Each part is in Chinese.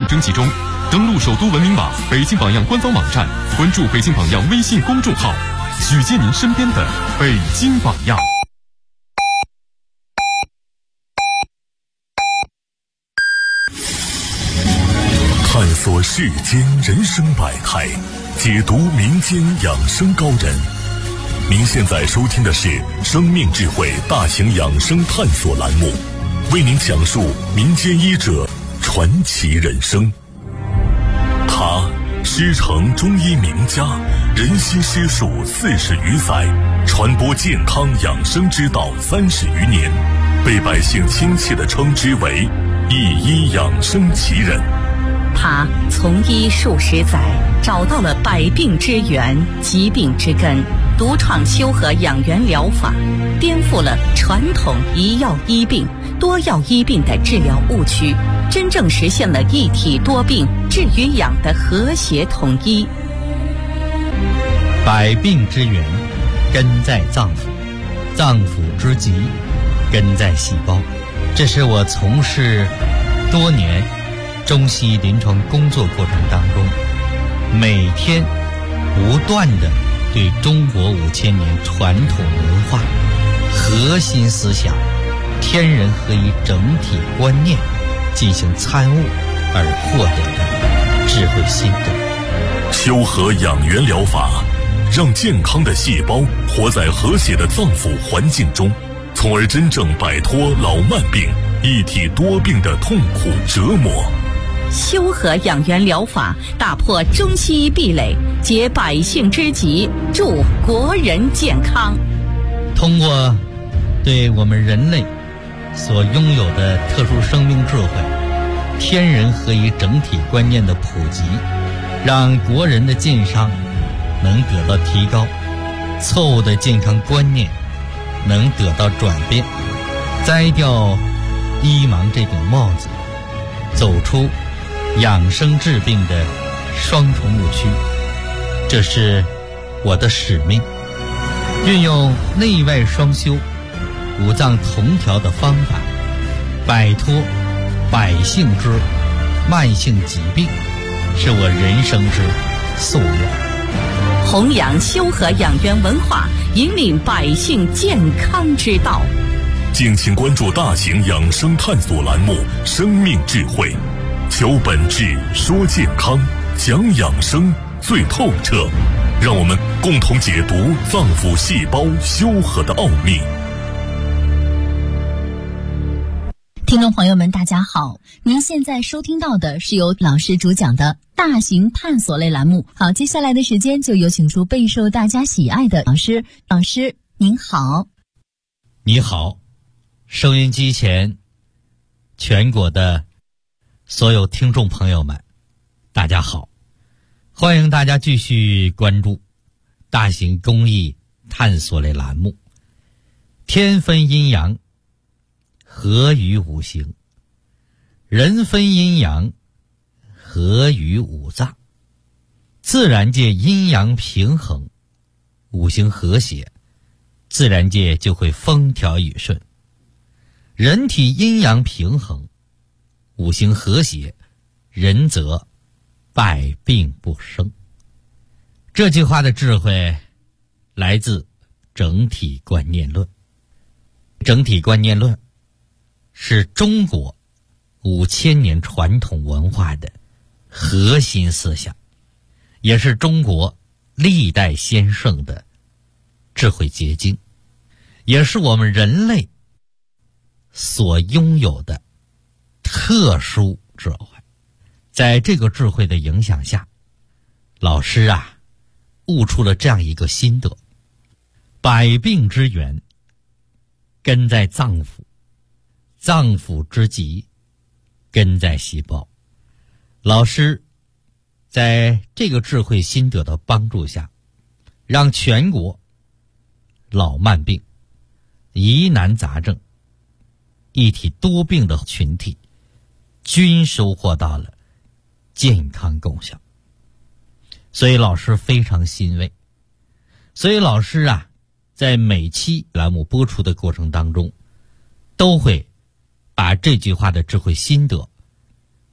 征集中。登录首都文明网、北京榜样官方网站，关注北京榜样微信公众号，举荐您身边的北京榜样。 探索世间人生百态，解读民间养生高人。您现在收听的是生命智慧大型养生探索栏目，为您讲述民间医者传奇人生。他师承中医名家，人心师术40余载，传播健康养生之道30余年，被百姓亲切地称之为一医养生奇人。 他从医数十载，找到了百病之源、疾病之根，独创修和养元疗法，颠覆了传统一药医病、多药医病的治疗误区，真正实现了一体多病治与养的和谐统一。 百病之源根在脏腑，脏腑之疾根在细胞。这是我从事多年中西医临床工作过程当中，每天不断的对中国5000年传统文化核心思想天人合一整体观念进行参悟而获得的智慧心得。 修和养元疗法让健康的细胞活在和谐的脏腑环境中，从而真正摆脱老慢病、一体多病的痛苦折磨。 修和养元疗法打破中西医壁垒，解百姓之急，助国人健康。 通过对我们人类所拥有的特殊生命智慧、天人合一整体观念的普及，让国人的健康能得到提高，错误的健康观念能得到转变，摘掉医盲这顶帽子，走出养生治病的双重误区。这是我的使命，运用内外双修、五脏同调的方法，摆脱百姓之慢性疾病，是我人生之夙愿。 弘扬修和养元文化，引领百姓健康之道。 敬请关注大型养生探索栏目《生命智慧》，求本质，说健康，讲养生最透彻，让我们共同解读脏腑细胞修和的奥秘。 听众朋友们大家好，您现在收听到的是由老师主讲的大型探索类栏目。好，接下来的时间就有请出备受大家喜爱的老师。老师您好。 你好，收音机前全国的所有听众朋友们大家好，欢迎大家继续关注大型公益探索类栏目，天分阴阳，合于五行，人分阴阳，合于五脏。自然界阴阳平衡，五行和谐，自然界就会风调雨顺。人体阴阳平衡，五行和谐，人则百病不生。这句话的智慧来自整体观念论。整体观念论是中国5000年传统文化的核心思想，也是中国历代先圣的智慧结晶，也是我们人类所拥有的特殊智慧。在这个智慧的影响下，老师悟出了这样一个心得：百病之源根在脏腑，脏腑之疾根在细胞。老师在这个智慧心得的帮助下，让全国老慢病、疑难杂症、一体多病的群体均收获到了健康功效。所以老师非常欣慰。所以老师在每期栏目播出的过程当中，都会把这句话的智慧心得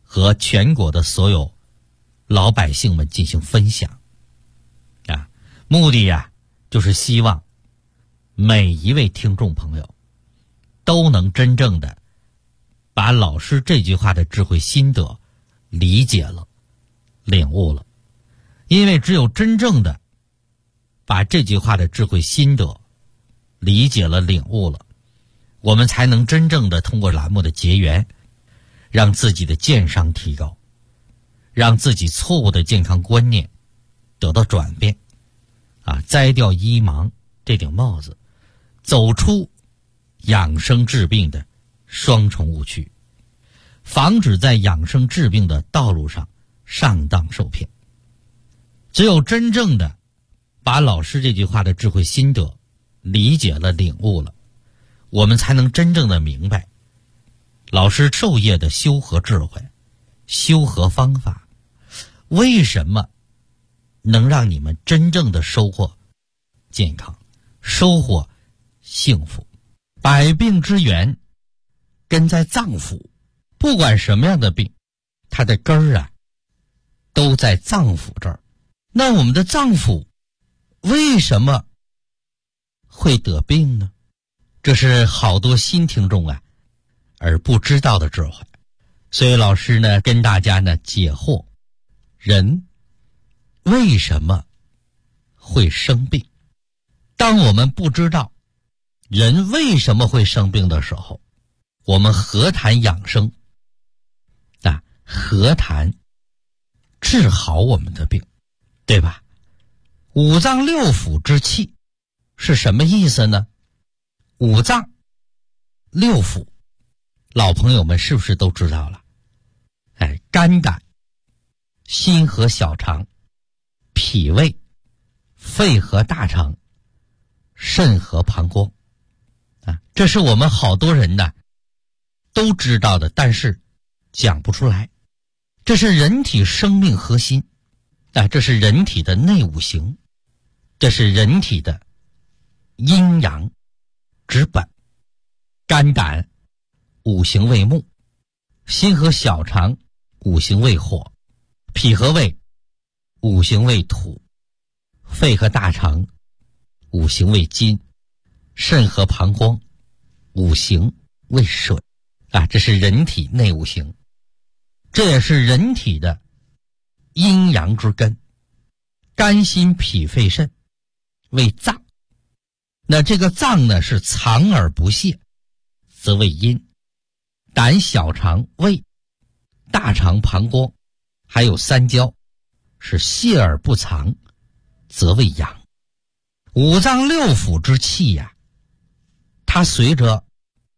和全国的所有老百姓们进行分享啊，目的呀，就是希望每一位听众朋友都能真正的把老师这句话的智慧心得理解了、领悟了。因为只有真正的把这句话的智慧心得理解了、领悟了，我们才能真正的通过栏目的结缘，让自己的健商提高，让自己错误的健康观念得到转变啊，摘掉医盲这顶帽子，走出养生治病的双重误区，防止在养生治病的道路上上当受骗。只有真正的把老师这句话的智慧心得理解了、领悟了，我们才能真正的明白老师授业的修和智慧、修和方法，为什么能让你们真正的收获健康、收获幸福。百病之源根在脏腑，不管什么样的病，它的根儿啊都在脏腑这儿。那我们的脏腑为什么会得病呢？这是好多新听众啊而不知道的智慧。所以老师呢跟大家呢解惑，人为什么会生病。当我们不知道人为什么会生病的时候，我们何谈养生啊？何谈治好我们的病，对吧？五脏六腑之气是什么意思呢？五脏六腑老朋友们是不是都知道了？肝胆、心和小肠、脾胃、肺和大肠、肾和膀胱啊，这是我们好多人呢都知道的，但是讲不出来。这是人体生命核心啊，这是人体的内五行，这是人体的阴阳之本。肝胆五行为木，心和小肠五行为火，脾和胃五行为土，肺和大肠五行为金，肾和膀胱五行为水啊，这是人体内五行，这也是人体的阴阳之根。肝心脾肺肾为脏，那这个脏呢是藏而不泄，则为阴。胆小肠胃大肠膀胱还有三焦是泄而不藏，则为阳。五脏六腑之气呀，它随着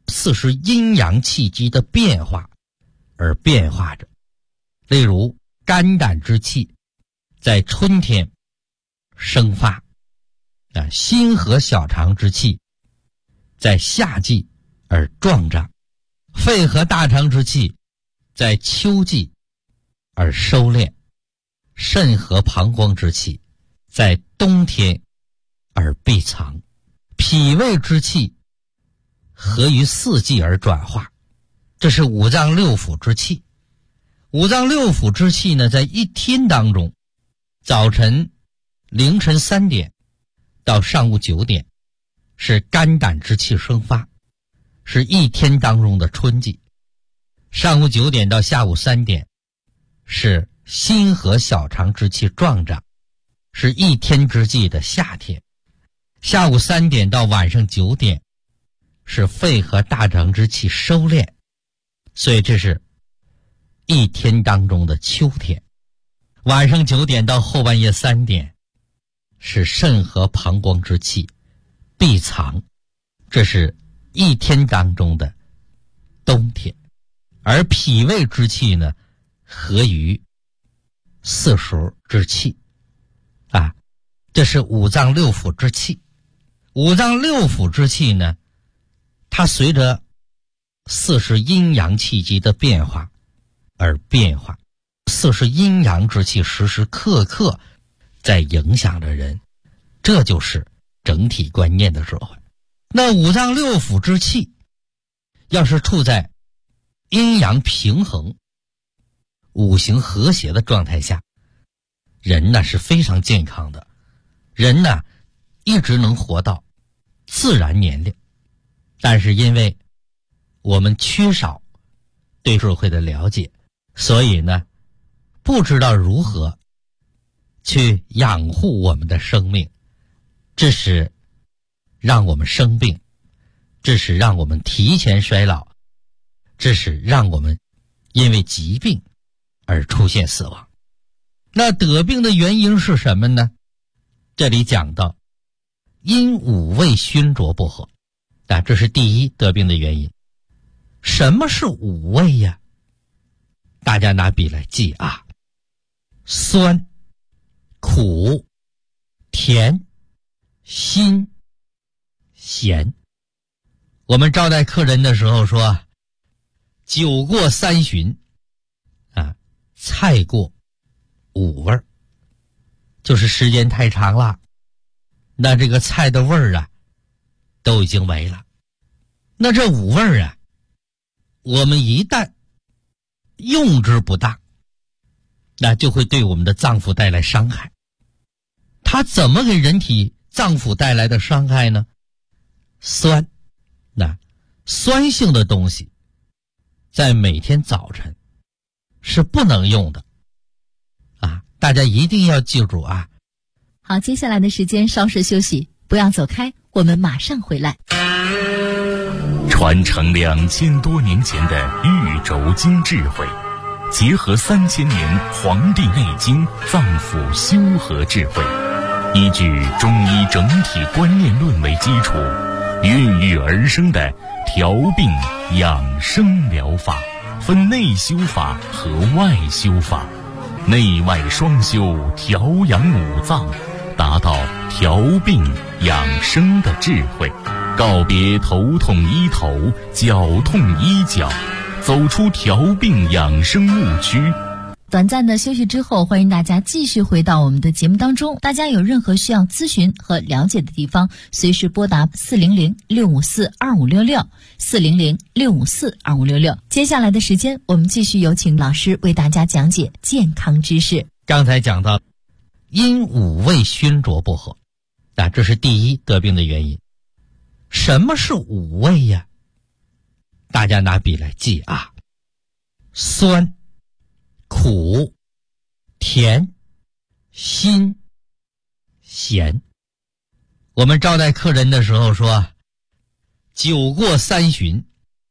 40阴阳气机的变化而变化着。例如肝胆之气在春天生发啊，心和小肠之气在夏季而壮长，肺和大肠之气在秋季而收敛，肾和膀胱之气在冬天而闭藏，脾胃之气合于4季而转化。这是五脏六腑之气。五脏六腑之气呢，在一天当中，早晨凌晨3点到上午9点是肝胆之气生发，是一天当中的春季。上午9点到下午3点是心和小肠之气壮长，是一天之计的夏天。下午3点到晚上9点是肺和大肠之气收敛，所以这是一天当中的秋天。晚上9点到后半夜3点是肾和膀胱之气闭藏，这是一天当中的冬天。而脾胃之气呢，合于4时之气啊，这是五脏六腑之气。五脏六腑之气呢，它随着40阴阳气机的变化而变化，40阴阳之气时时刻刻在影响着人，这就是整体观念的智慧。那五脏六腑之气要是处在阴阳平衡五行和谐的状态下，人呢是非常健康的，人呢一直能活到自然年龄。但是因为我们缺少对社会的了解，所以呢不知道如何去养护我们的生命，这是让我们生病，这是让我们提前衰老，这是让我们因为疾病而出现死亡。那得病的原因是什么呢？这里讲到因五味熏浊不和，这是第一得病的原因。什么是五味呀？大家拿笔来记啊：酸、苦、甜、辛、咸。我们招待客人的时候说，酒过三巡菜过五味，就是时间太长了，那这个菜的味儿都已经没了。那这五味我们一旦用之不当，那就会对我们的脏腑带来伤害。它怎么给人体脏腑带来的伤害呢？酸，酸性的东西在每天早晨是不能用的大家一定要记住啊。 好，接下来的时间稍事休息，不要走开，我们马上回来。 传承2000多年前的玉轴经智慧，结合3000年《黄帝内经》脏腑修和智慧，依据中医整体观念论为基础，孕育而生的调病养生疗法，分内修法和外修法，内外双修，调养五脏，达到调病养生的智慧，告别头痛医头，脚痛医脚，走出调病养生误区。 短暂的休息之后，欢迎大家继续回到我们的节目当中。大家有任何需要咨询和了解的地方，随时拨打400-654-2566，400-654-2566。接下来的时间，我们继续有请老师为大家讲解健康知识。 刚才讲到因五味熏浊不和，这是第一得病的原因。什么是五味呀？大家拿笔来记啊：酸、苦、甜、辛、咸。我们招待客人的时候说，酒过三巡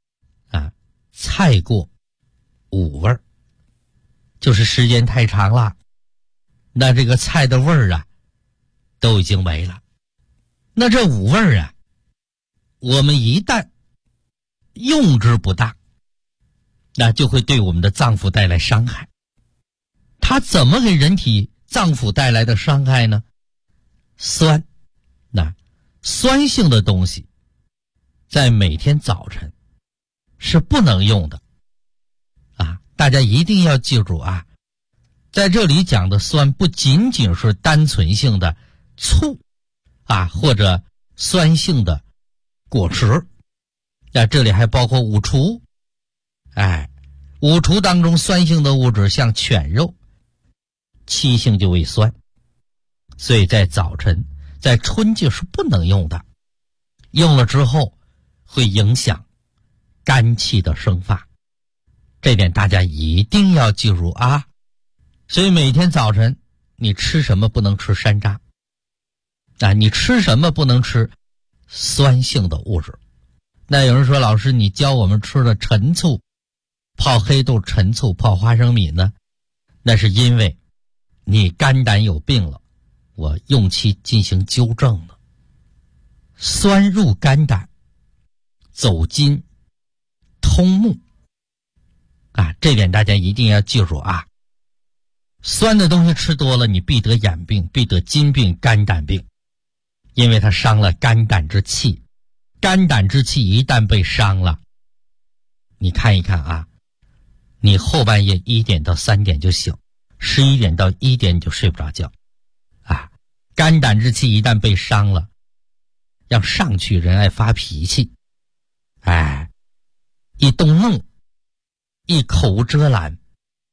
菜过五味，就是时间太长了，那这个菜的味儿都已经没了。那这五味儿我们一旦用之不当，那就会对我们的脏腑带来伤害。它怎么给人体脏腑带来的伤害呢？酸，酸性的东西在每天早晨是不能用的大家一定要记住啊。在这里讲的酸不仅仅是单纯性的醋或者酸性的果实，这里还包括五畜。五畜当中酸性的物质像犬肉，七性就为酸，所以在早晨在春季是不能用的，用了之后会影响肝气的生发，这点大家一定要记住啊。所以每天早晨你吃什么不能吃山楂你吃什么不能吃酸性的物质。那有人说，老师你教我们吃的陈醋，泡黑豆、陈醋、泡花生米呢？那是因为你肝胆有病了，我用其进行纠正了。酸入肝胆，走筋通目这点大家一定要记住啊。酸的东西吃多了，你必得眼病，必得筋病、肝胆病，因为它伤了肝胆之气。肝胆之气一旦被伤了，你看一看你后半夜1点到3点就醒，11点到1点你就睡不着觉肝胆之气一旦被伤了，要上去人爱发脾气一动怒，一口无遮拦，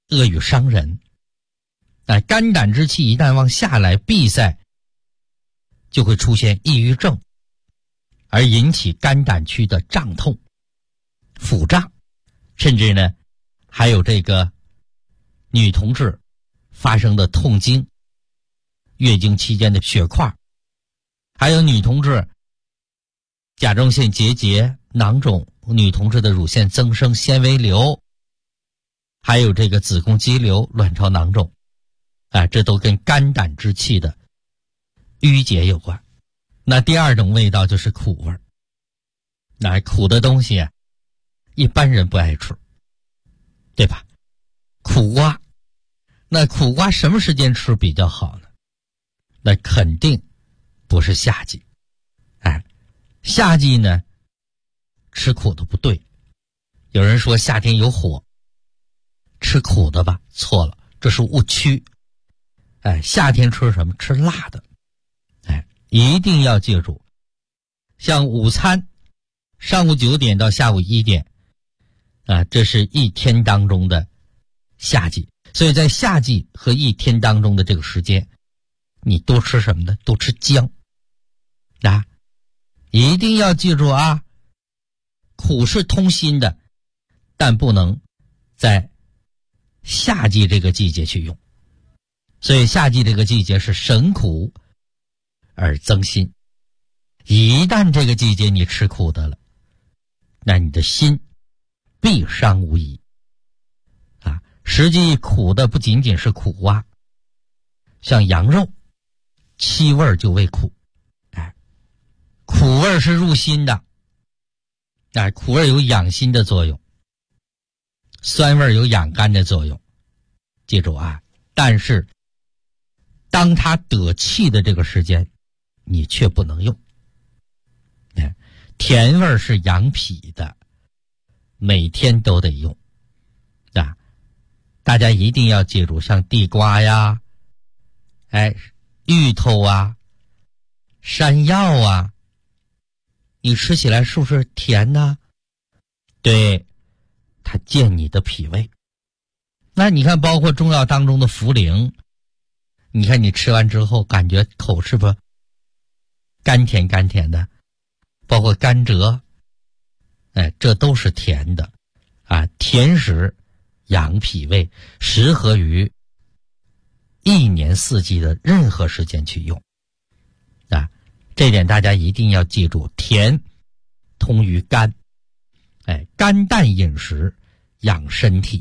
恶语伤人。肝胆之气一旦往下来闭塞，就会出现抑郁症，而引起肝胆区的胀痛、腹胀，甚至呢还有这个女同志发生的痛经、月经期间的血块，还有女同志甲状腺结节、囊肿，女同志的乳腺增生、纤维瘤，还有这个子宫肌瘤、卵巢囊肿，这都跟肝胆之气的淤结有关。那第二种味道就是苦味儿。那苦的东西一般人不爱吃，对吧？苦瓜，那苦瓜什么时间吃比较好呢？那肯定不是夏季。夏季呢吃苦的不对。有人说夏天有火，吃苦的吧，错了，这是误区。夏天吃什么？吃辣的。一定要记住，像午餐上午9点到下午1点这是一天当中的夏季，所以在夏季和一天当中的这个时间，你多吃什么呢？多吃姜一定要记住苦是通心的，但不能在夏季这个季节去用。所以夏季这个季节是省苦而增心。一旦这个季节你吃苦的了，那你的心必伤无疑实际苦的不仅仅是苦瓜，像羊肉七味就为苦。苦味是入心的，苦味有养心的作用，酸味有养肝的作用。记住但是当它得气的这个时间，你却不能用。甜味是养脾的，每天都得用大家一定要记住，像地瓜呀芋头山药你吃起来是不是甜呢？对，它健你的脾胃。那你看包括中药当中的茯苓，你看你吃完之后感觉口是不是甘甜甘甜的，包括甘蔗这都是甜的甜食养脾胃，适合于一年四季的任何时间去用这点大家一定要记住，甜通于肝肝淡饮食养身体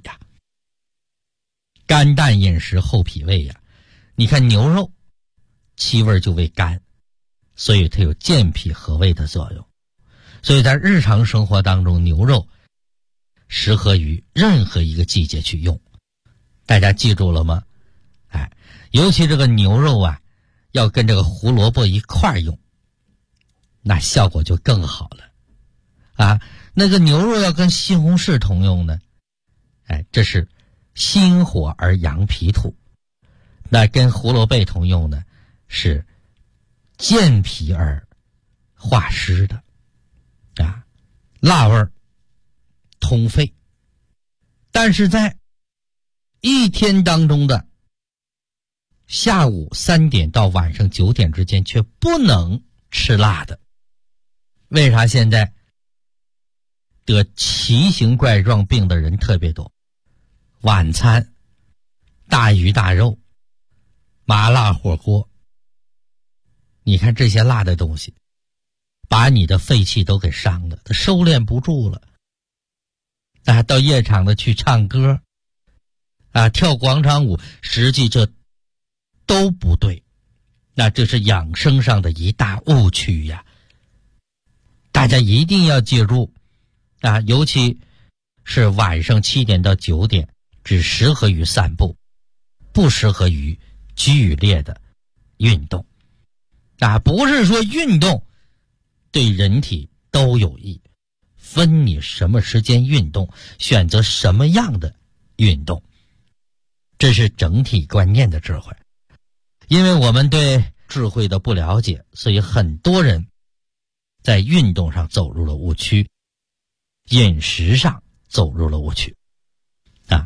肝淡饮食厚脾胃你看牛肉七味就为肝，所以它有健脾和胃的作用。所以在日常生活当中，牛肉适合于任何一个季节去用。大家记住了吗？尤其这个牛肉要跟这个胡萝卜一块用，那效果就更好了那个牛肉要跟西红柿同用呢这是心火而养脾土。那跟胡萝卜同用呢，是健脾而化湿的辣味通肺。但是在一天当中的下午3点到晚上9点之间却不能吃辣的。为啥现在得奇形怪状病的人特别多？晚餐大鱼大肉、麻辣火锅，你看这些辣的东西把你的肺气都给伤了，它收敛不住了到夜场的去唱歌跳广场舞，实际这都不对。那这是养生上的一大误区大家一定要记住尤其是晚上7点到9点只适合于散步，不适合于剧烈的运动不是说运动对人体都有益，分你什么时间运动，选择什么样的运动，这是整体观念的智慧。因为我们对智慧的不了解，所以很多人在运动上走入了误区，饮食上走入了误区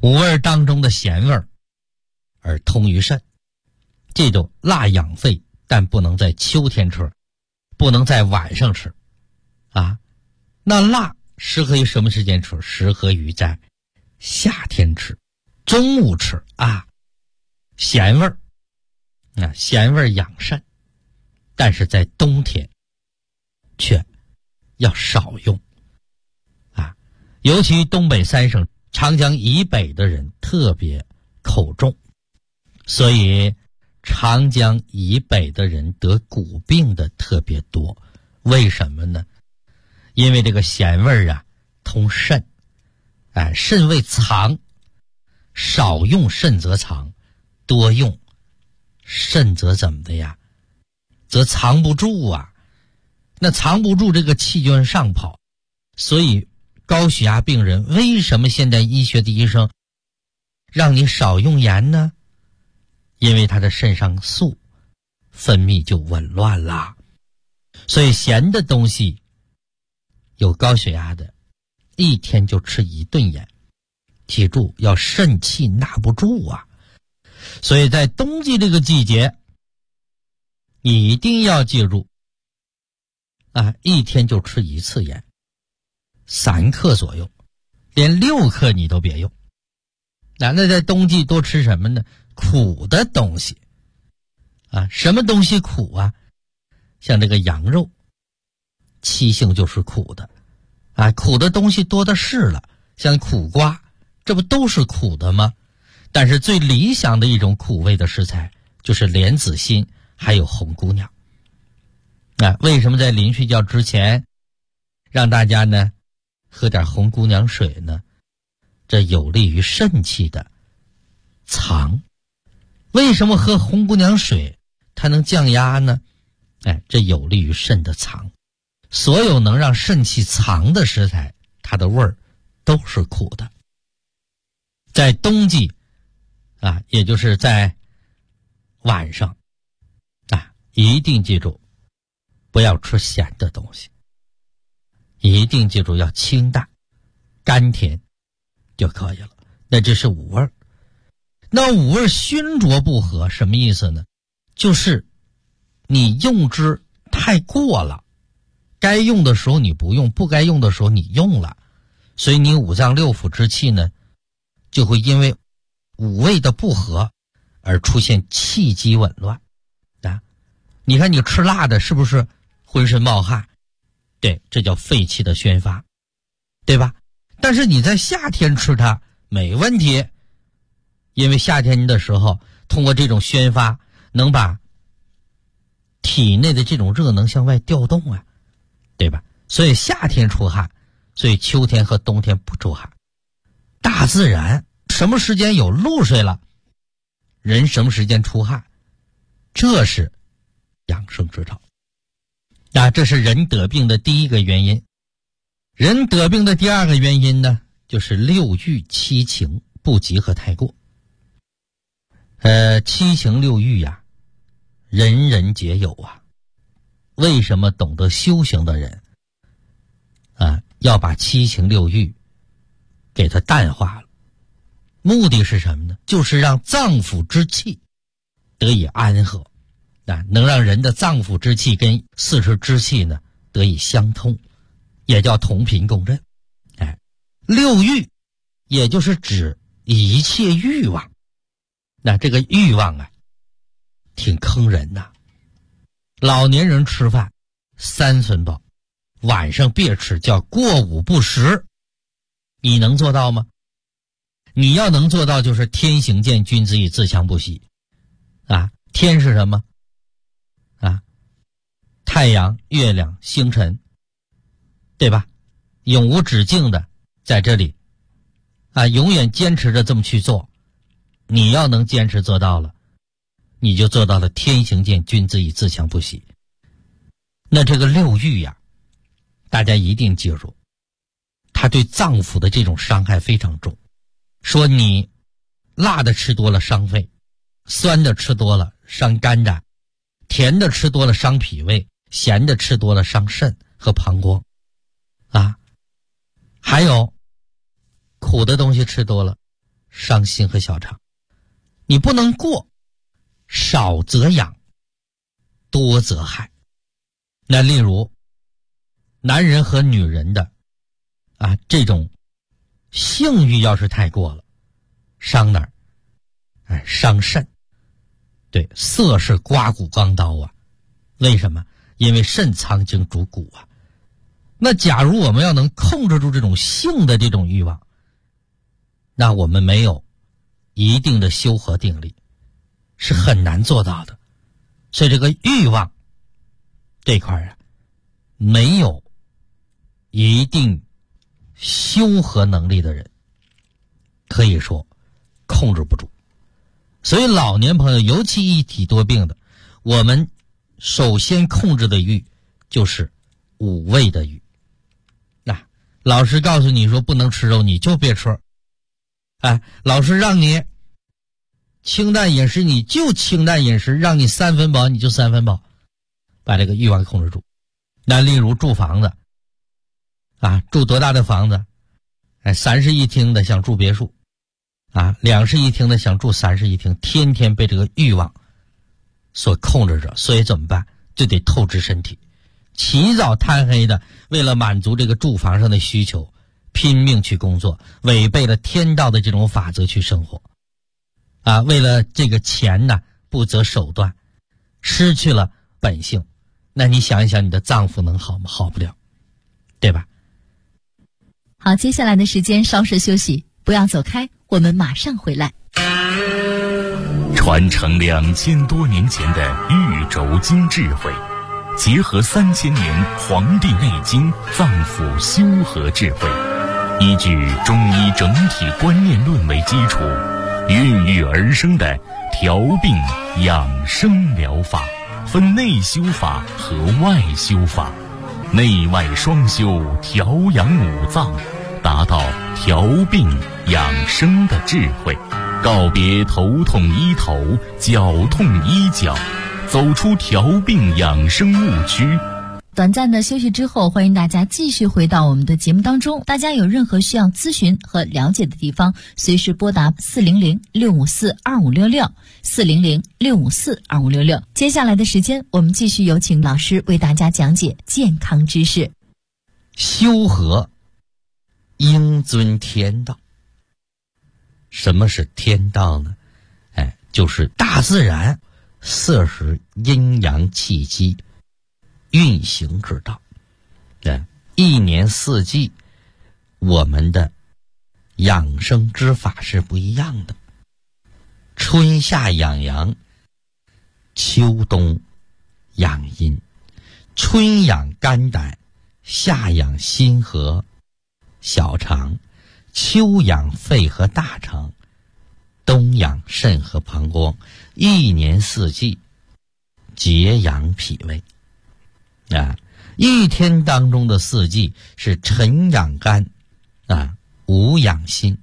五味当中的咸味而通于肾。记住，辣养肺，但不能在秋天吃，不能在晚上吃啊。那辣适合于什么时间吃？适合于在夏天吃，中午吃啊。咸味咸味养肾，但是在冬天却要少用啊。尤其东北三省长江以北的人特别口重，所以长江以北的人得骨病的特别多。为什么呢？因为这个咸味通肾，肾为藏，少用肾则藏，多用肾则怎么的呀？则藏不住啊。那藏不住，这个气就往上跑。所以高血压病人为什么现代医学的医生让你少用盐呢？因为他的肾上素分泌就紊乱啦。所以咸的东西，有高血压的一天就吃1顿盐，记住要肾气纳不住啊。所以在冬季这个季节，你一定要记住一天就吃1次盐，3克左右，连6克你都别用。那在冬季多吃什么呢？苦的东西什么东西苦啊？像这个羊肉，气性就是苦的苦的东西多的是了，像苦瓜，这不都是苦的吗？但是最理想的一种苦味的食材就是莲子心还有红姑娘。为什么在临睡觉之前让大家呢喝点红姑娘水呢？这有利于肾气的藏。为什么喝红姑娘水它能降压呢？这有利于肾的藏。所有能让肾气藏的食材，它的味儿都是苦的。在冬季也就是在晚上一定记住不要吃咸的东西，一定记住要清淡甘甜就可以了。那这是五味。那五味熏灼不合什么意思呢？就是你用之太过了，该用的时候你不用，不该用的时候你用了，所以你五脏六腑之气呢就会因为五味的不合而出现气机紊乱你看你吃辣的是不是浑身冒汗？对，这叫肺气的宣发，对吧？但是你在夏天吃它没问题，因为夏天的时候通过这种宣发能把体内的这种热能向外调动对吧？所以夏天出汗，所以秋天和冬天不出汗。大自然什么时间有露水了，人什么时间出汗，这是养生之道这是人得病的第一个原因。人得病的第二个原因呢，就是六欲七情不及和太过。七情六欲人人皆有为什么懂得修行的人要把七情六欲给它淡化了？目的是什么呢？就是让脏腑之气得以安和能让人的脏腑之气跟四肢之气呢得以相通，也叫同频共振。六欲也就是指一切欲望。那这个欲望挺坑人老年人吃饭3寸饱，晚上别吃，叫过午不食。你能做到吗？你要能做到，就是天行健，君子以自强不息天是什么太阳、月亮、星辰，对吧？永无止境的在这里永远坚持着这么去做。你要能坚持做到了，你就做到了天行健，君子以自强不息。那这个六欲大家一定记住，它对脏腑的这种伤害非常重。说你辣的吃多了伤肺，酸的吃多了伤肝胆，甜的吃多了伤脾胃，咸的吃多了伤肾和膀胱还有苦的东西吃多了伤心和小肠。你不能过，少则养，多则害。那例如男人和女人的这种性欲要是太过了，伤哪儿？伤肾。对，色是刮骨钢刀啊。为什么？因为肾藏精主骨啊。那假如我们要能控制住这种性的这种欲望，那我们没有一定的修和定力，是很难做到的。所以这个欲望这块没有一定修和能力的人，可以说控制不住。所以老年朋友，尤其一体多病的，我们首先控制的欲就是五味的欲。老师告诉你说不能吃肉，你就别吃。老师让你清淡饮食，你就清淡饮食，让你3分饱你就3分饱，把这个欲望控制住。那例如住房子住多大的房子？3室1厅的想住别墅，2室1厅的想住3室1厅，天天被这个欲望所控制着。所以怎么办？就得透支身体，起早贪黑的，为了满足这个住房上的需求，拼命去工作，违背了天道的这种法则去生活为了这个钱不择手段，失去了本性。那你想一想，你的脏腑能好吗？好不了，对吧？ 好，接下来的时间稍事休息，不要走开，我们马上回来。 传承2000多年前的玉轴经智慧，结合3000年《黄帝内经》脏腑修和智慧，依据中医整体观念论为基础，孕育而生的调病养生疗法，分内修法和外修法，内外双修，调养五脏，达到调病养生的智慧，告别头痛医头，脚痛医脚，走出调病养生误区。 短暂的休息之后，欢迎大家继续回到我们的节目当中。大家有任何需要咨询和了解的地方，随时拨打400-654-2566 400-654-2566。接下来的时间，我们继续有请老师为大家讲解健康知识。 修和应遵天道。什么是天道呢？就是大自然40时阴阳气机运行之道。一年4季我们的养生之法是不一样的。春夏养阳，秋冬养阴。春养肝胆，夏养心和小肠，秋养肺和大肠，冬养肾和膀胱。一年4季节养脾胃。一天当中的4季是晨养肝午养心，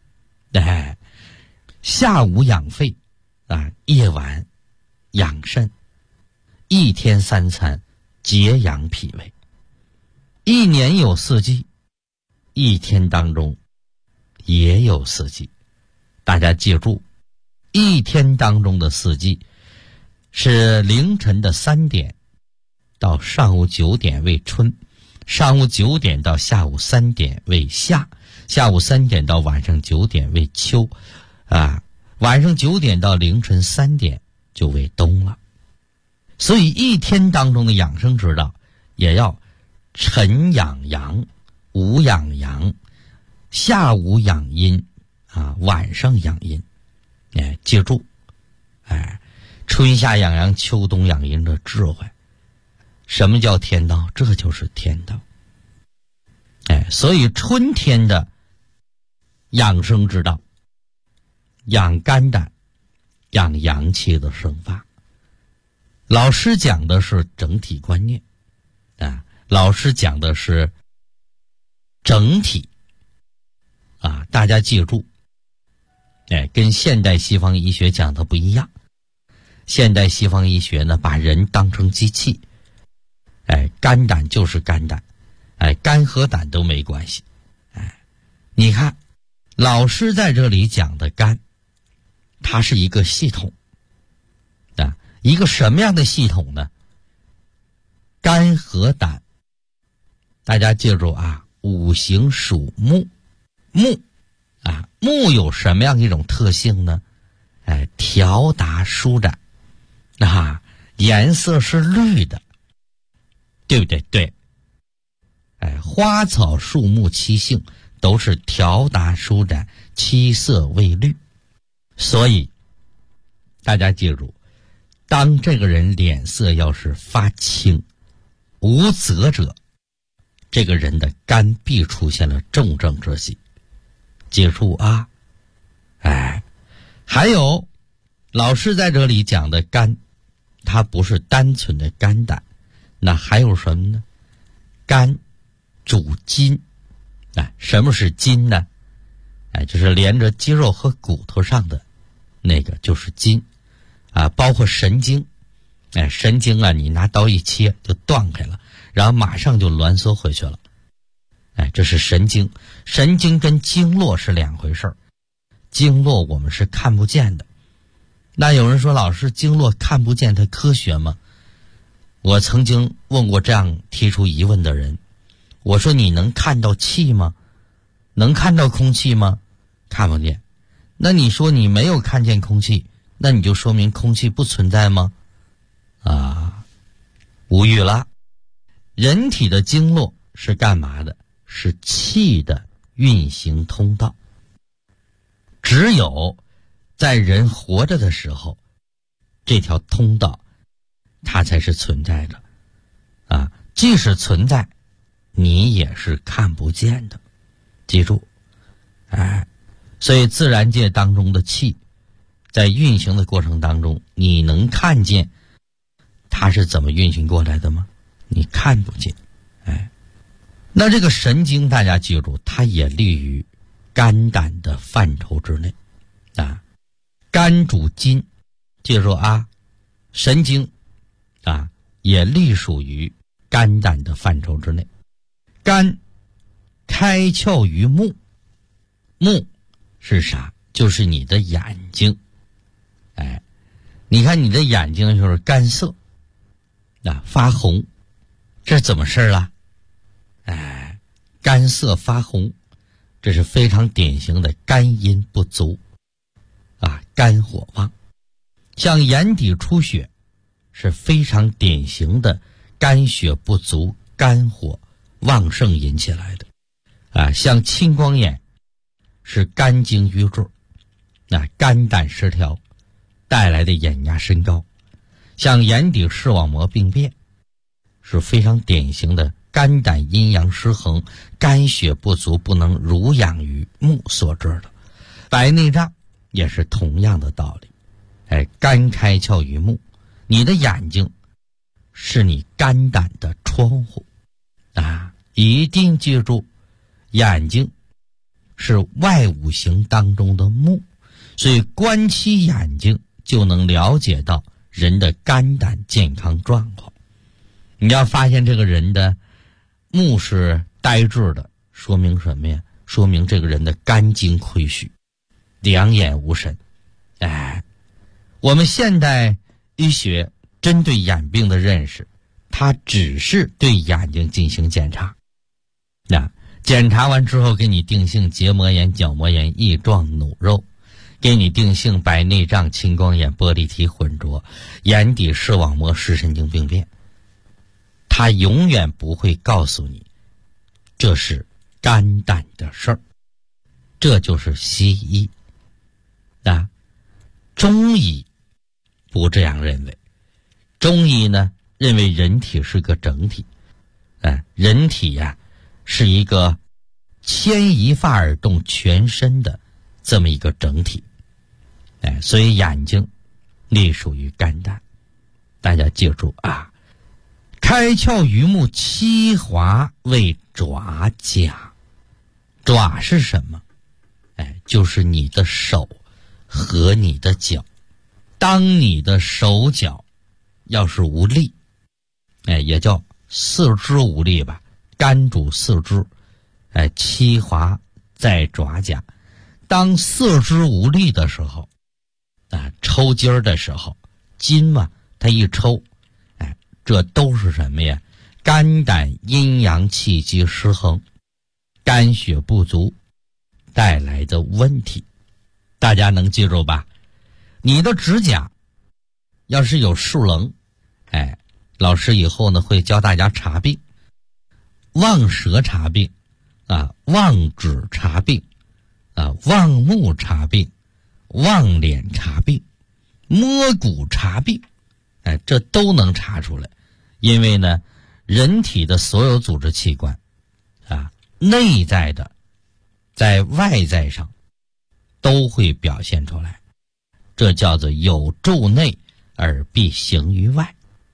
下午养肺夜晚养肾。一天3餐节养脾胃。一年有4季，一天当中也有4季。大家记住，一天当中的4季是凌晨的3点到上午9点为春，上午9点到下午3点为夏，下午3点到晚上9点为秋，晚上9点到凌晨3点就为冬了。所以一天当中的养生之道，也要晨养阳，午养阳，下午养阴，晚上养阴。记住，春夏养阳，秋冬养阴的智慧。什么叫天道？这就是天道。所以春天的养生之道，养肝胆，养阳气的生发。老师讲的是整体观念老师讲的是整体大家记住，跟现代西方医学讲的不一样。现代西方医学呢，把人当成机器，肝胆就是肝胆，肝和胆都没关系。你看老师在这里讲的肝，它是一个系统啊，一个什么样的系统呢？肝和胆，大家记住啊，五行属木，木有什么样一种特性呢？条达舒展，颜色是绿的，对不对？对。花草树木七性都是条达舒展，七色为绿。所以大家记住，当这个人脸色要是发青无泽者，这个人的肝必出现了重症之喜。记住啊。还有老师在这里讲的肝，它不是单纯的肝胆，那还有什么呢？肝主筋。什么是筋呢？就是连着肌肉和骨头上的那个就是筋包括神经。神经你拿刀一切就断开了，然后马上就挛缩回去了。这是神经。神经跟经络是两回事儿，经络我们是看不见的。那有人说，老师，经络看不见它科学吗？我曾经问过这样提出疑问的人，我说你能看到气吗？能看到空气吗？看不见。那你说你没有看见空气，那你就说明空气不存在吗？无语了。人体的经络是干嘛的？是气的运行通道。只有在人活着的时候，这条通道它才是存在的即使存在，你也是看不见的。记住所以自然界当中的气在运行的过程当中，你能看见它是怎么运行过来的吗？你看不见。那这个神经大家记住，它也立于肝胆的范畴之内肝主筋，记住神经也隶属于肝胆的范畴之内。肝开窍于目，目是啥？就是你的眼睛。你看你的眼睛就是干涩发红，这是怎么事啊？干涩发红，这是非常典型的肝阴不足肝火旺。像眼底出血是非常典型的肝血不足，肝火旺盛引起来的像青光眼是肝经瘀滞肝胆失调带来的眼压升高。像眼底视网膜病变是非常典型的肝胆阴阳失衡，肝血不足，不能濡养于目所致的。白内障也是同样的道理。肝开窍于目，你的眼睛是你肝胆的窗户一定记住，眼睛是外五行当中的目，所以观其眼睛就能了解到人的肝胆健康状况。你要发现这个人的目是呆滞的，说明什么呀？说明这个人的肝经亏虚，两眼无神。我们现代医学针对眼病的认识，它只是对眼睛进行检查检查完之后给你定性结膜炎、角膜炎、翼状弩肉，给你定性白内障、青光眼、玻璃体混浊、眼底视网膜视神经病变。他永远不会告诉你这是肝胆的事儿，这就是西医中医不这样认为。中医呢认为人体是个整体人体是一个牵一发而动全身的这么一个整体所以眼睛隶属于肝胆。大家记住开窍于目，七华为爪甲。爪是什么？就是你的手和你的脚。当你的手脚要是无力也叫四肢无力吧，肝主四肢七华在爪甲。 当四肢无力的时候，抽筋儿的时候，筋嘛，它一抽，这都是什么呀？肝胆阴阳气机失衡，肝血不足带来的问题。大家能记住吧？你的指甲要是有竖棱，老师以后呢会教大家查病，望舌查病望指查病望目查病，望脸查病，摸骨查病，这都能查出来。因为呢，人体的所有组织器官内在的在外在上都会表现出来，这叫做有助内而必行于外。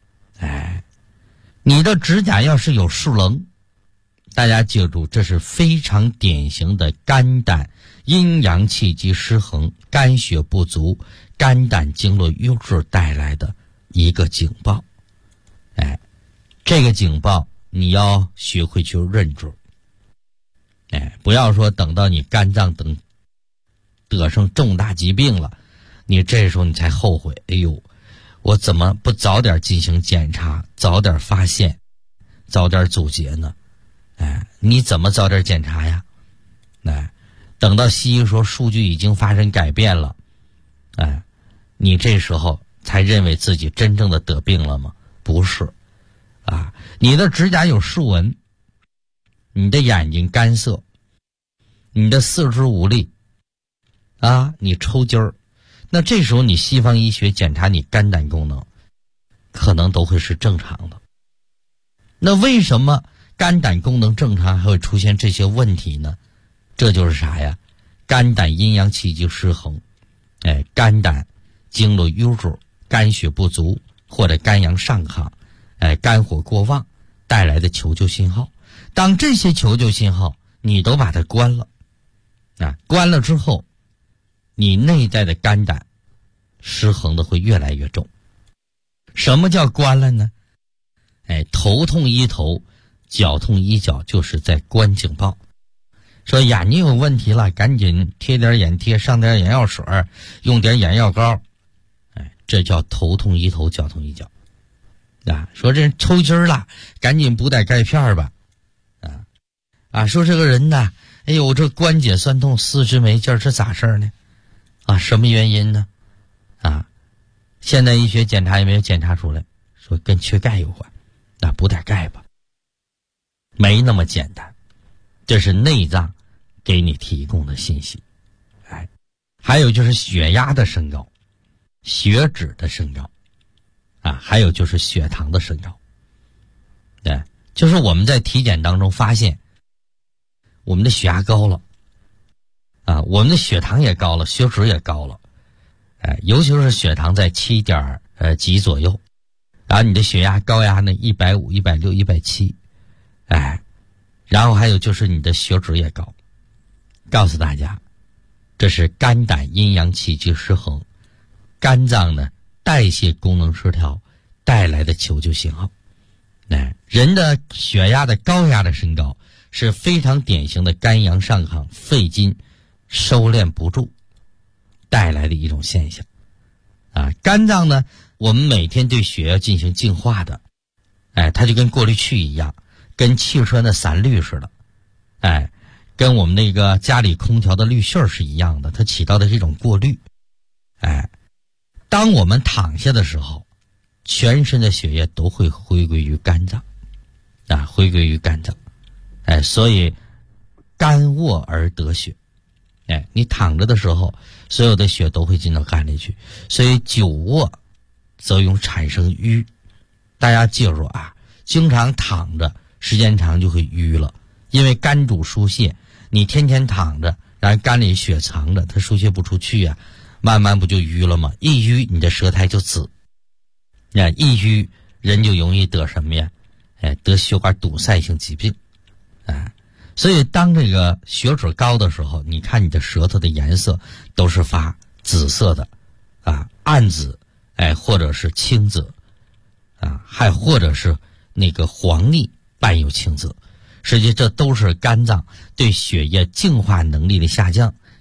你的指甲要是有竖棱，大家记住，这是非常典型的肝胆阴阳气机失衡，肝血不足，肝胆经络瘀滞带来的一个警报。这个警报你要学会去认知。不要说等到你肝脏等得上重大疾病了，你这时候你才后悔，哎呦，我怎么不早点进行检查，早点发现，早点阻截呢？你怎么早点检查呀？等到西医说数据已经发生改变了，你这时候才认为自己真正的得病了吗？不是你的指甲有竖纹，你的眼睛干涩，你的四肢无力你抽筋儿，那这时候你西方医学检查你肝胆功能可能都会是正常的。那为什么肝胆功能正常还会出现这些问题呢？这就是啥呀？肝胆阴阳气机失衡，肝胆经络瘀滞，肝血不足，或者肝阳上亢，肝火过旺带来的求救信号。当这些求救信号你都把它关了，关了之后，你内在的肝胆失衡的会越来越重。什么叫关了呢？头痛医头，脚痛医脚，就是在关警报。说眼睛有问题了，赶紧贴点眼贴，上点眼药水，用点眼药膏，这叫头痛医头，脚痛医脚。说这人抽筋了，赶紧补点钙片吧。说这个人呢，哎呦，这关节酸痛，四肢没劲，这咋事呢？什么原因呢？现代医学检查也没有检查出来，说跟缺钙有关，补点钙吧。没那么简单，这是内脏给你提供的信息。还有就是血压的升高，血脂的升高，还有就是血糖的升高。就是我们在体检当中发现，我们的血压高了，我们的血糖也高了，血脂也高了，尤其是血糖在7点几左右，然后你的血压高压呢150、160、170，然后还有就是你的血脂也高。告诉大家，这是肝胆阴阳气机失衡，肝脏呢代谢功能失调带来的求救信号。人的血压的高压的升高是非常典型的肝阳上亢，肺经收敛不住带来的一种现象。肝脏呢，我们每天对血要进行净化的，它就跟过滤器一样，跟汽车的散滤似的，跟我们那个家里空调的滤芯是一样的，它起到的是一种过滤。当我们躺下的时候，全身的血液都会回归于肝脏，回归于肝脏。所以肝卧而得血。你躺着的时候，所有的血都会进到肝里去，所以久卧则容易产生瘀。大家记住经常躺着时间长就会瘀了，因为肝主疏泄，你天天躺着，然后肝里血藏着，它疏泄不出去慢慢不就瘀了吗？一瘀你的舌苔就紫，一瘀人就容易得什么呀？得血管堵塞性疾病。所以当这个血脂高的时候，你看你的舌头的颜色都是发紫色的，暗紫，或者是青紫，还或者是那个黄腻伴有青紫。实际这都是肝脏对血液净化能力的下降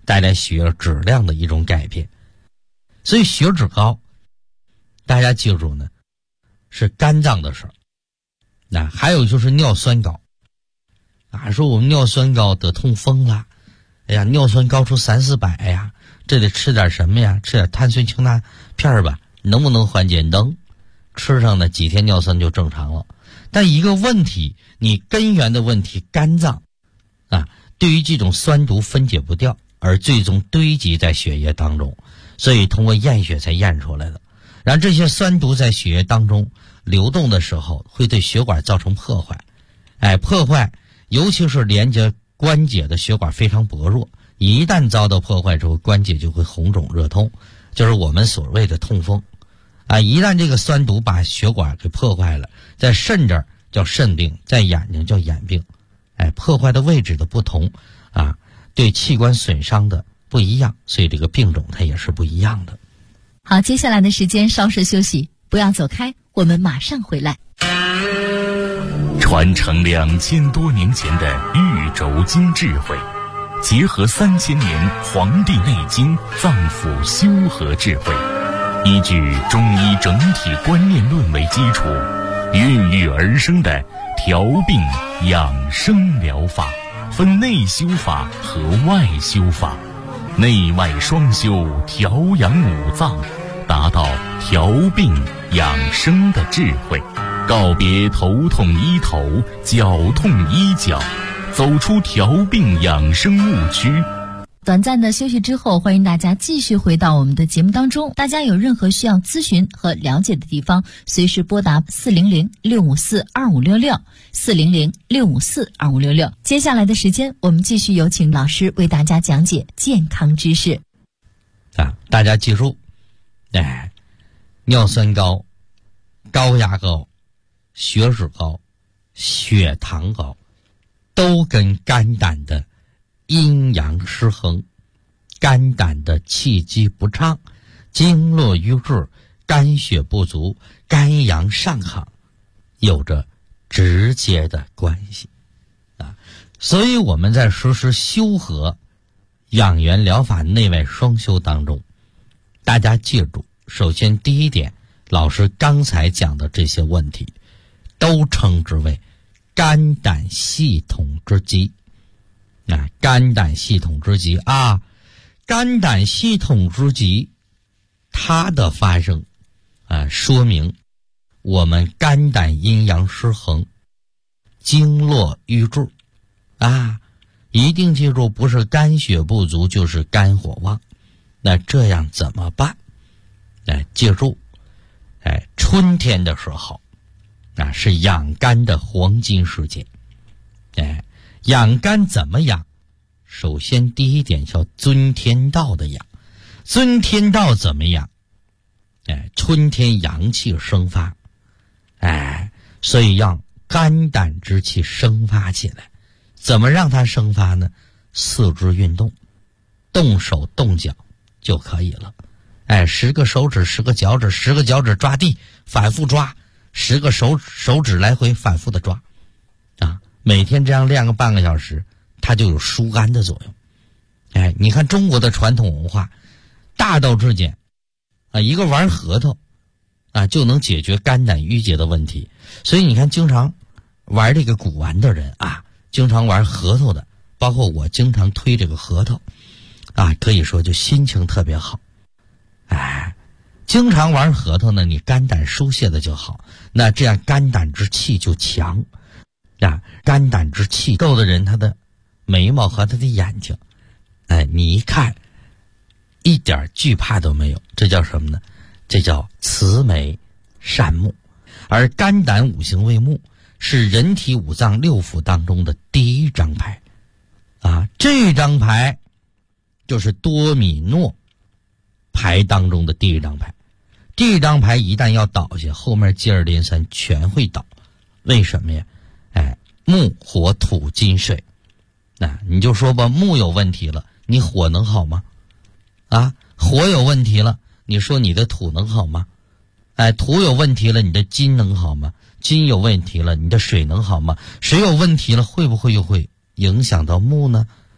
带来血液质量的一种改变。所以血脂高，大家记住呢，是肝脏的事儿。那还有就是尿酸高说我们尿酸高得痛风了，哎呀，尿酸高出300-400呀，这得吃点什么呀？吃点碳酸氢钠片吧，能不能缓解？能，吃上呢几天尿酸就正常了。但一个问题，你根源的问题，肝脏对于这种酸毒分解不掉，而最终堆积在血液当中，所以通过验血才验出来的。然后这些酸毒在血液当中流动的时候，会对血管造成破坏。破坏，尤其是连接关节的血管非常薄弱，一旦遭到破坏之后，关节就会红肿热痛，就是我们所谓的痛风。一旦这个酸毒把血管给破坏了，在肾这儿叫肾病，在眼睛叫眼病。破坏的位置的不同对器官损伤的不一样，所以这个病种它也是不一样的。 好，接下来的时间稍事休息，不要走开，我们马上回来。 传承2000多年前的玉轴经智慧，结合3000年《黄帝内经》脏腑修和智慧，依据中医整体观念论为基础，孕育而生的调病养生疗法，分内修法和外修法，内外双修，调养五脏，达到调病养生的智慧，告别头痛医头，脚痛医脚，走出调病养生误区。 短暂的休息之后，欢迎大家继续回到我们的节目当中。大家有任何需要咨询和了解的地方，随时拨打400-654-2566 400-654-2566。接下来的时间，我们继续有请老师为大家讲解健康知识。 大家记住，尿酸高、高压高、血脂高、血糖高，都跟肝胆的阴阳失衡、肝胆的气机不畅、经络瘀滞、肝血不足、肝阳上亢有着直接的关系所以我们在实施修和养元疗法内外双修当中，大家记住，首先第一点，老师刚才讲的这些问题都称之为肝胆系统之疾。肝胆系统之疾肝胆系统之疾它的发生说明我们肝胆阴阳失衡，经络瘀滞一定记住，不是肝血不足就是肝火旺。那这样怎么办？记住春天的时候是养肝的黄金时节。养肝怎么养？首先第一点叫遵天道的养。遵天道怎么养？春天阳气生发，所以让肝胆之气生发起来。怎么让它生发呢？四肢运动，动手动脚就可以了。10个手指10个脚趾10个脚趾抓地，反复抓，10个手指来回反复的抓每天这样练个半个小时，它就有疏肝的作用。你看中国的传统文化大道至简一个玩核桃就能解决肝胆郁结的问题。所以你看经常玩这个古玩的人经常玩核桃的，包括我经常推这个核桃可以说就心情特别好。经常玩核桃呢，你肝胆疏泄的就好，那这样肝胆之气就强肝胆之气够的人，他的眉毛和他的眼睛你一看一点惧怕都没有，这叫什么呢？这叫慈眉善目。而肝胆五行为目，是人体五脏六腑当中的第一张牌这张牌就是多米诺牌当中的第一张牌。这张牌一旦要倒下，后面接二连三全会倒。为什么呀？木火土金水你就说吧，木有问题了，你火能好吗？火有问题了，你说你的土能好吗？土有问题了，你的金能好吗？金有问题了，你的水能好吗？水有问题了，会不会又会影响到木呢？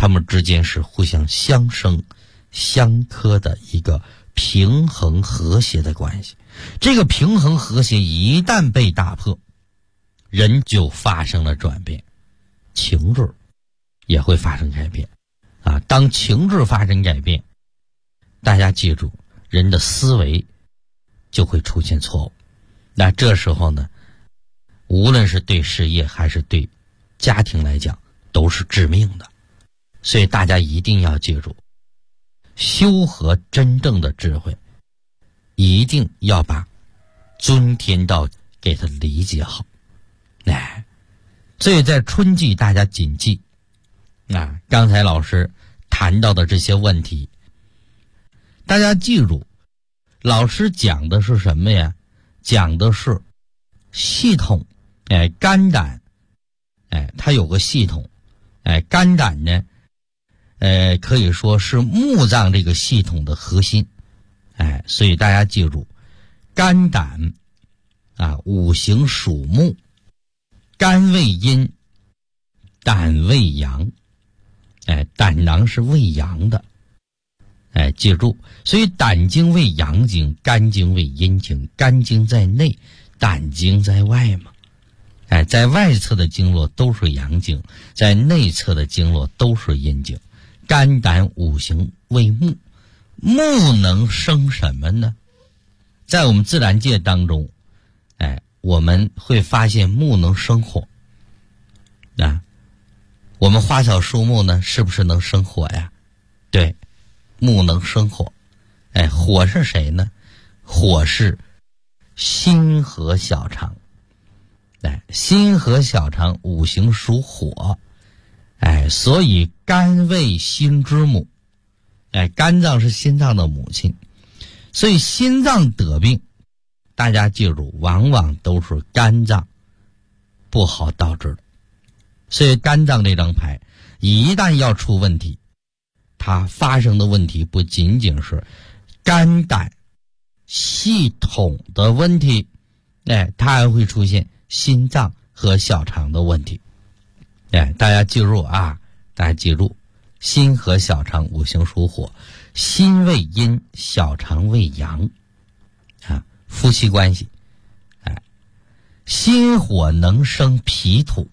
它们之间是互相相生相克的一个平衡和谐的关系。这个平衡和谐一旦被打破，人就发生了转变，情志也会发生改变啊。当情志发生改变，大家记住，人的思维就会出现错误。那这时候呢，无论是对事业还是对家庭来讲，都是致命的。所以大家一定要记住，修和真正的智慧，一定要把尊天道给它理解好。所以在春季大家谨记刚才老师谈到的这些问题，大家记住，老师讲的是什么呀？讲的是系统。肝胆它有个系统。肝胆呢可以说是目脏这个系统的核心。所以大家记住，肝胆五行属木，肝为阴，胆为阳。胆囊是为阳的。记住，所以胆经为阳经，肝经为阴经，肝经在内，胆经在外嘛。在外侧的经络都是阳经，在内侧的经络都是阴经。肝胆五行为木，木能生什么呢？在我们自然界当中，我们会发现木能生火。我们花草树木呢，是不是能生火呀？对，木能生火。火是谁呢？火是心和小肠。心和小肠五行属火。所以肝为心之母。肝脏是心脏的母亲。所以心脏得病，大家记住，往往都是肝脏不好导致的。所以肝脏这张牌一旦要出问题，它发生的问题不仅仅是肝胆系统的问题，它还会出现心脏和小肠的问题。大家记住大家记住，心和小肠五行属火，心为阴，小肠为阳。夫妻关系。心火能生脾土。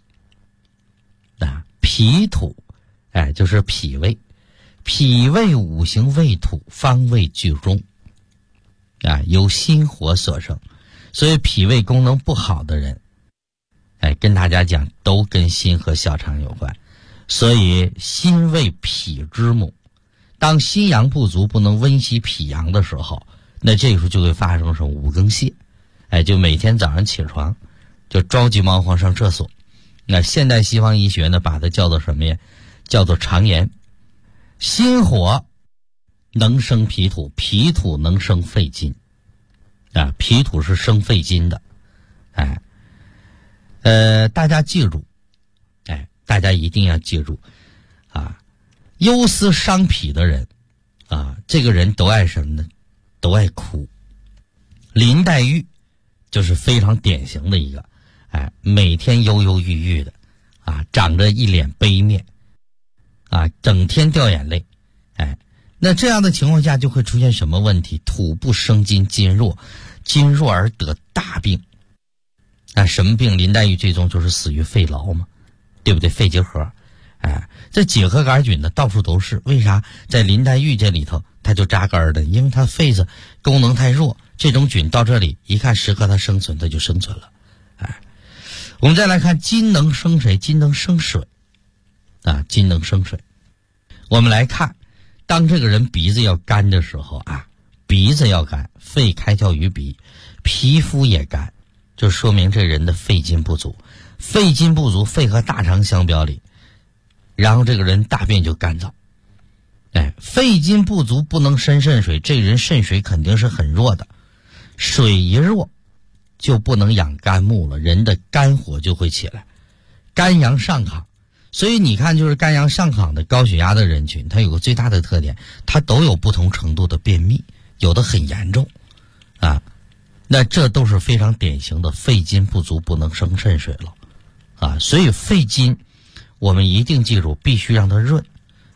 脾土就是脾胃，脾胃五行为土，方位居中。由心火所生。所以脾胃功能不好的人，跟大家讲，都跟心和小肠有关。所以心为脾之母，当心阳不足，不能温习脾阳的时候，那这时候就会发生什么五更泻。就每天早上起床就着急忙慌上厕所。那现代西方医学呢，把它叫做什么呀？叫做肠炎。心火能生脾土，脾土能生肺金。脾土是生肺金的。大家记住，大家一定要记住忧思伤脾的人这个人都爱什么呢？都爱哭。林黛玉就是非常典型的一个每天忧忧郁郁的长着一脸悲面整天掉眼泪。那这样的情况下就会出现什么问题？土不生金，金弱，金弱而得大病。什么病？林黛玉最终就是死于肺痨嘛，对不对？肺结核。这结核杆菌呢到处都是，为啥在林黛玉这里头它就扎根的？因为它肺子功能太弱，这种菌到这里一看适合它生存，它就生存了。我们再来看金能生谁？金能生水。金能生水。我们来看，当这个人鼻子要干的时候鼻子要干，肺开窍于鼻，皮肤也干，就说明这人的肺金不足。肺金不足，肺和大肠相表里，然后这个人大便就干燥。肺金不足不能生肾水，这人肾水肯定是很弱的。水一弱就不能养肝木了，人的肝火就会起来，肝阳上亢。所以你看，就是肝阳上亢的高血压的人群，它有个最大的特点，它都有不同程度的便秘，有的很严重那这都是非常典型的肺金不足，不能生肾水了所以肺金我们一定记住，必须让它润。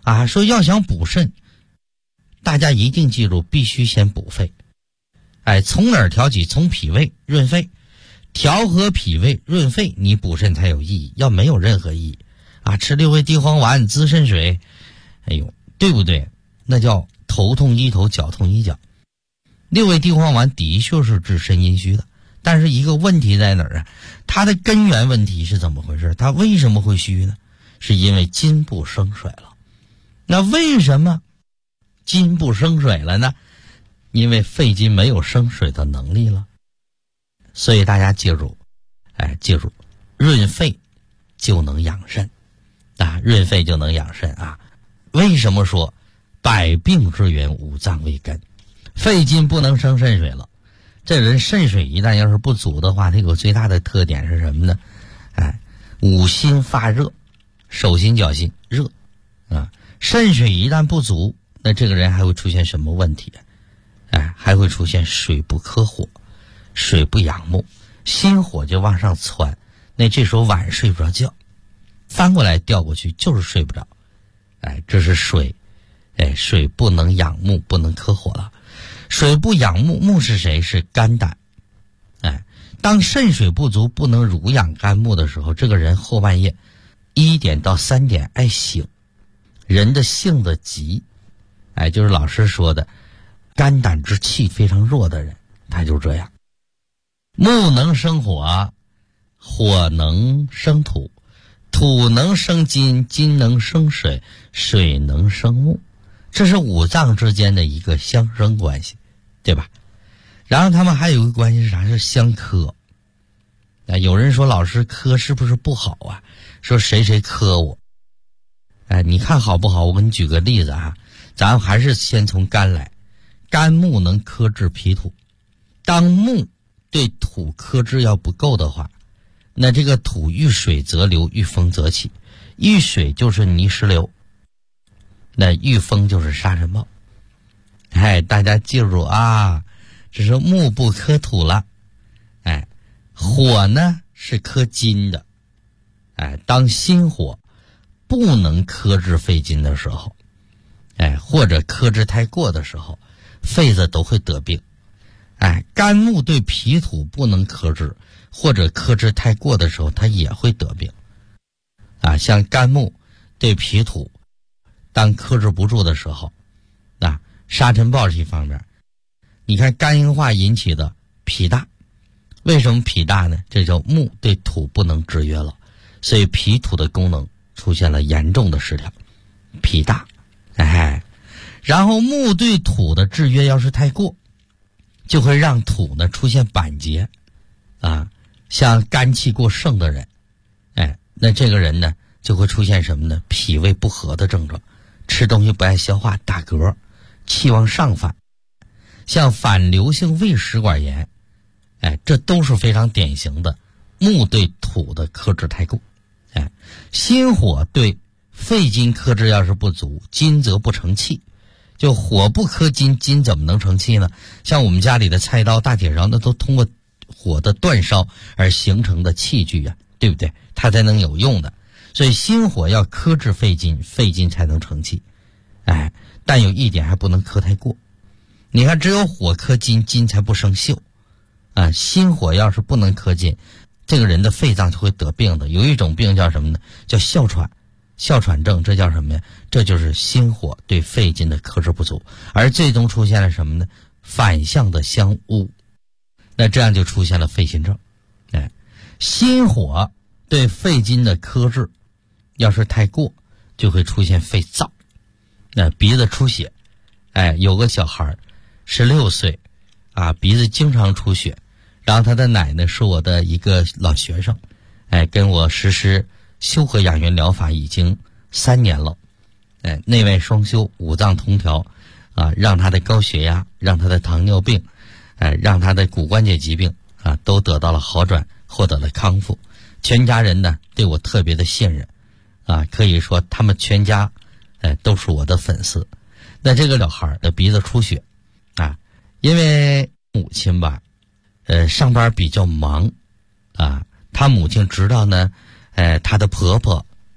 啊，说要想补肾，大家一定记住，必须先补肺。从哪儿调起？从脾胃润肺，调和脾胃润肺，你补肾才有意义，要没有任何意义啊！吃6味地黄丸滋肾水，对不对？那叫头痛医头，脚痛医脚。6味地黄丸的确是治肾阴虚的，但是一个问题在哪儿啊？它的根源问题是怎么回事？它为什么会虚呢？是因为筋不生水了。那为什么筋不生水了呢？因为肺经没有生水的能力了。所以大家记住，润肺就能养肾啊，润肺就能养肾啊。为什么说百病之源五脏为根？肺经不能生肾水了，这人肾水一旦要是不足的话，他有最大的特点是什么呢？五心发热，手心脚心热啊。肾水一旦不足，那这个人还会出现什么问题？还会出现水不克火，水不养目，心火就往上窜，那这时候晚上睡不着觉，翻过来调过去就是睡不着。这是水，水不能养目，不能克火了。水不养目，目是谁？是肝胆。当肾水不足，不能濡养肝木的时候，这个人后半夜1点到3点爱醒，人的性子急，就是老师说的肝胆之气非常弱的人，他就这样。木能生火，火能生土，土能生金，金能生水，水能生木，这是五脏之间的一个相生关系，对吧？然后他们还有一个关系是啥？是相克。有人说老师克是不是不好啊？说谁谁克我。你看好不好？我给你举个例子啊，咱还是先从肝来。肝木能克制脾土，当木对土克制要不够的话，那这个土遇水则流，遇风则起，遇水就是泥石流，那遇风就是沙尘暴。大家记住啊，这是木不克土了。火呢是克金的。当心火不能克制肺经的时候，或者克制太过的时候，肺子都会得病。肝木对脾土不能克制，或者克制太过的时候，它也会得病。像肝木对脾土当克制不住的时候，沙尘暴是一方面。你看肝硬化引起的脾大，为什么脾大呢？这叫木对土不能制约了，所以脾土的功能出现了严重的失调，脾大。然后木对土的制约要是太过，就会让土呢出现板结像肝气过盛的人，那这个人呢就会出现什么呢？脾胃不和的症状，吃东西不爱消化，打嗝，气往上反，像反流性胃食管炎，这都是非常典型的木对土的克制太过。心火对肺经克制要是不足，金则不成气。就火不克金，金怎么能成气呢？像我们家里的菜刀、大铁勺，那都通过火的煅烧而形成的器具啊，对不对？它才能有用的。所以心火要克制肺经，肺经才能成气。但有一点还不能克太过。你看，只有火克金，金才不生锈。心火要是不能克金，这个人的肺脏就会得病的。有一种病叫什么呢？叫哮喘。哮喘症，这叫什么呀？这就是心火对肺经的克制不足，而最终出现了什么呢？反向的相污，那这样就出现了肺心症。心火对肺经的克制要是太过，就会出现肺燥，鼻子出血。有个小孩16岁鼻子经常出血，然后他的奶奶是我的一个老学生，跟我实施修和养元疗法已经3年了，内外双修，五脏同调，让他的高血压，让他的糖尿病，让他的骨关节疾病都得到了好转，获得了康复。全家人呢对我特别的信任，可以说他们全家都是我的粉丝。那这个小孩的鼻子出血因为母亲吧上班比较忙他母亲知道呢他的婆婆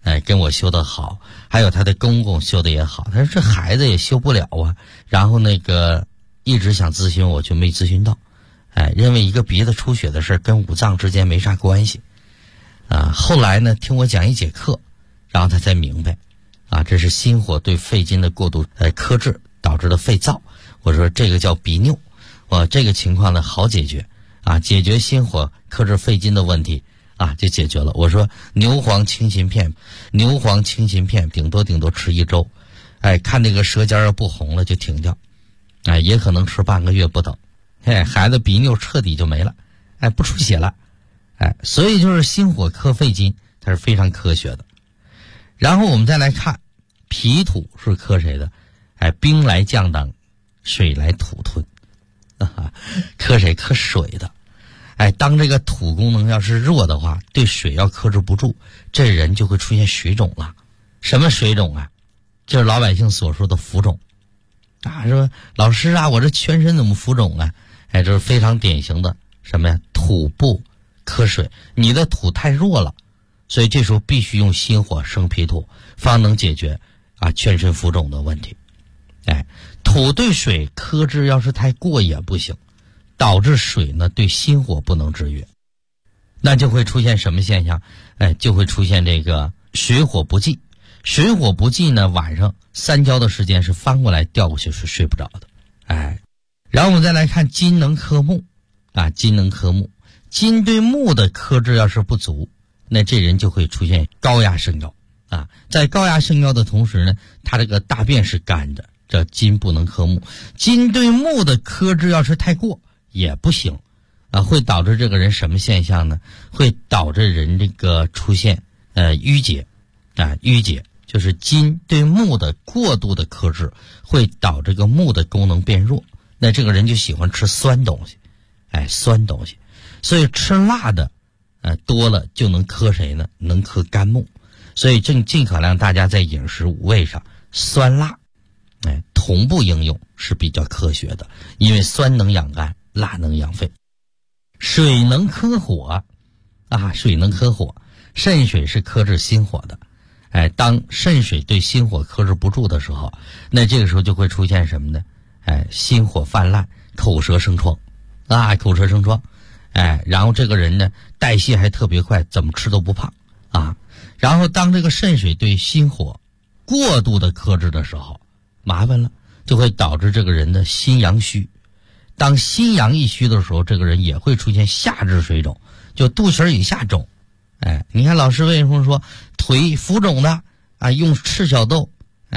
跟我修得好，还有他的公公修得也好，他说这孩子也修不了啊。然后一直想咨询我，就没咨询到，认为一个鼻子出血的事跟五脏之间没啥关系啊。后来呢，听我讲一节课，然后他才明白啊，这是心火对肺经的过度克制导致的肺燥。我说这个叫鼻衄，这个情况呢好解决啊，解决心火克制肺经的问题啊，就解决了。我说牛黄清心片顶多吃1周，看这个舌尖要不红了就停掉，也可能吃半个月不等，孩子鼻衄彻底就没了，不出血了，所以就是心火克肺经，它是非常科学的。然后我们再来看脾土是克谁的？兵来将挡，水来土吞，克谁？克水的。当这个土功能要是弱的话，对水要克制不住，这人就会出现水肿了。什么水肿啊？就是老百姓所说的浮肿啊。说老师啊，我这全身怎么浮肿啊？这是非常典型的什么呀？土不克水，你的土太弱了，所以这时候必须用心火生脾土，方能解决全身浮肿的问题。土对水克制要是太过也不行，导致水呢对心火不能制约，那就会出现什么现象？就会出现这个水火不济。水火不济呢，晚上3交的时间是翻过来调过去是睡不着的。然后我们再来看金能克木金能克木，金对木的克制要是不足，那这人就会出现高压升高在高压升高的同时呢，他这个大便是干的，这金不能克木。金对木的克制要是太过也不行会导致这个人什么现象呢？会导致人这个出现淤结淤结就是金对木的过度的克制会导致这个木的功能变弱，那这个人就喜欢吃酸东西酸东西，所以吃辣的多了就能克谁呢？能克肝木。所以尽可量大家在饮食五味上酸辣同步应用是比较科学的，因为酸能养肝，辣能养肺。水能克火水能克火，肾水是克制心火的。当肾水对心火克制不住的时候，那这个时候就会出现什么呢？心火泛滥，口舌生疮口舌生疮。然后这个人呢代谢还特别快，怎么吃都不胖然后当这个肾水对心火过度的克制的时候，麻烦了，就会导致这个人的心阳虚。当心阳一虚的时候，这个人也会出现下肢水肿，就肚脐以下肿。你看老师为什么说腿浮肿的用赤小豆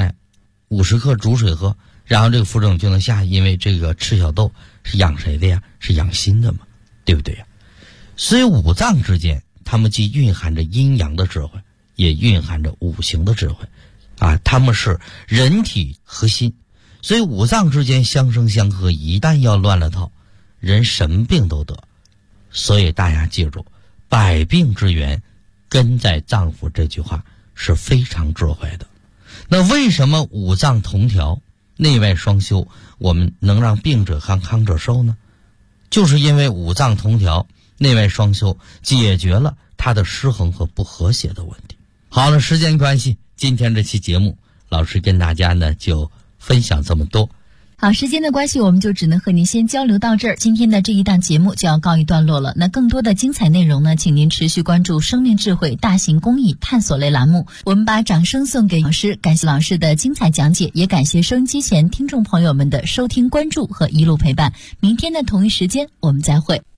50克煮水喝，然后这个浮肿就能下，因为这个赤小豆是养谁的呀？是养心的嘛，对不对呀？所以五脏之间它们既蕴含着阴阳的智慧，也蕴含着五行的智慧它们是人体核心，所以五脏之间相生相克，一旦要乱了套，人什么病都得。所以大家记住，百病之源根在脏腑，这句话是非常智慧的。那为什么五脏同调，内外双修，我们能让病者康，康者寿呢？就是因为五脏同调，内外双修，解决了它的失衡和不和谐的问题。好了，时间关系，今天这期节目老师跟大家呢就分享这么多。 好，时间的关系，我们就只能和您先交流到这儿。今天的这一档节目就要告一段落了。那更多的精彩内容呢，请您持续关注生命智慧大型公益探索类栏目。我们把掌声送给老师，感谢老师的精彩讲解，也感谢收音机前听众朋友们的收听关注和一路陪伴。明天的同一时间我们再会。